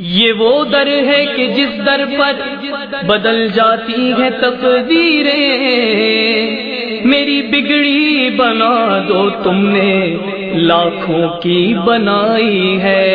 یہ وہ در ہے کہ جس در پر بدل جاتی ہے تقدیریں، میری بگڑی بنا دو تم نے لاکھوں کی بنائی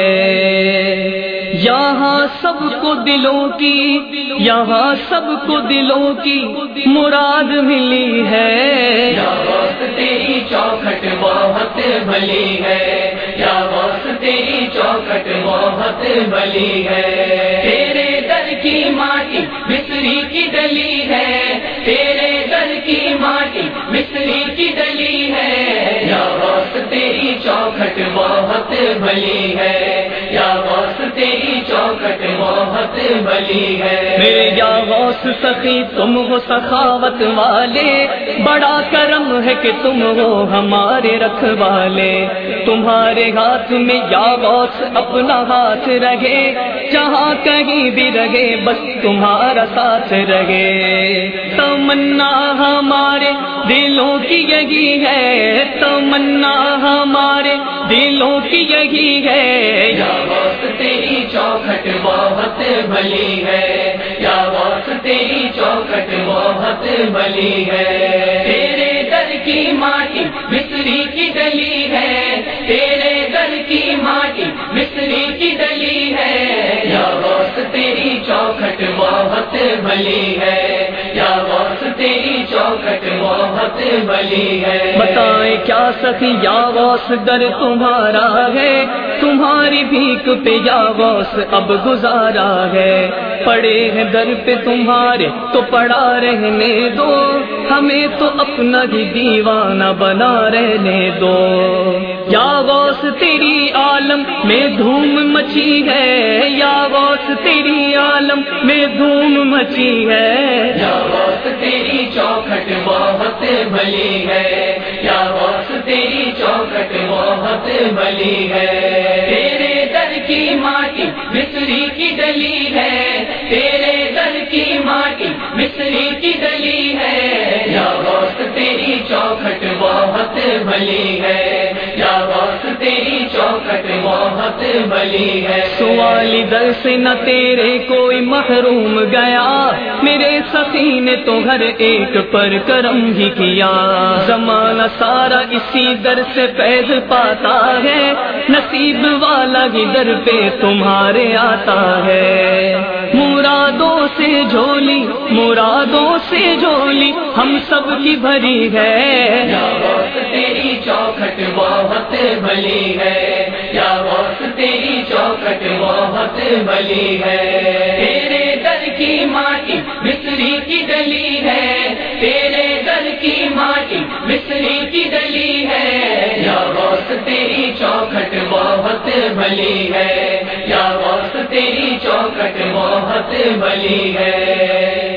ہے۔ یہاں سب کو دلوں کی، یہاں سب کو دلوں کی مراد ملی ہے۔ یا غوث تیری چوکھٹ بہت بھلی ہے، یا غوث تیری چوکھٹ بہت بھلی ہے۔ تیرے در کی ماٹی مصری کی ڈلی ہے، تیرے در کی ماٹی مصری کی ڈلی ہے۔ یا غوث تیری چوکھٹ بہت بھلی ہے، یا غوث تیری چوکھٹ بہت بھلی ہے۔ میرے یا غوث سخی تم ہو سخاوت والے، بڑا کرم ہے کہ تم ہو ہمارے رکھوالے۔ تمہارے ہاتھ میں یا غوث اپنا ہاتھ رہے، جہاں کہیں بھی رہے بس تمہارا ساتھ رہے۔ تمنا ہمارے دلوں کی یہی ہے، تمنا ہمارے دلوں کی یہی ہے۔ یا غوث تیری چوکھٹ بہت بھلی ہے، یا غوث تیری چوکھٹ بہت بھلی ہے۔ تیرے در کی ماٹی مصری کی ڈلی ہے، تیرے در کی ماٹی مصری کی ڈلی ہے۔ یا غوث تیری چوکھٹ بہت بھلی ہے، یا غوث تیری چوکھٹ بہت بھلی ہے۔ بتائیں کیا سخی یا غوث در تمہارا ہے، تمہاری بھیک پہ یا غوث اب گزارا ہے۔ پڑے ہیں در پہ تمہارے تو پڑا رہنے دو، ہمیں تو اپنا ہی دیوانہ بنا رہنے دو۔ یا غوث تیری عالم میں دھوم مچی ہے، یا غوث تیری عالم میں دھوم مچی ہے۔ یا غوث تیری چوکھٹ بہت بھلی ہے، یا غوث تیری چوکھٹ بہت بھلی ہے۔ تیرے در کی ماٹی مصری کی ڈلی ہے، تیرے در کی ماٹی مصری کی ڈلی ہے۔ یا غوث تیری چوکھٹ بہت بھلی ہے، یا غوث تیری چوکھٹ بہت بھلی ہے۔ سوالی در سے نہ تیرے کوئی محروم گیا، میرے سخی نے تو ہر ایک پر کرم ہی کیا۔ زمانہ سارا اسی در سے فیض پاتا ہے، نصیب والا ہی در پہ تمہارے آتا ہے۔ مرادوں سے جھولی، مرادوں سے جھولی ہم سب کی بھری ہے۔ یا غوث تیری چوکھٹ بہت بھلی ہے، یا غوث تیری چوکھٹ بہت بھلی ہے۔ تیرے در کی ماٹی مصری کی ڈلی ہے، تیرے در کی ماٹی مصری کی ڈلی ہے۔ یا غوث تیری چوکھٹ بہت بھلی ہے، یا غوث تیری چوکھٹ بہت بھلی ہے۔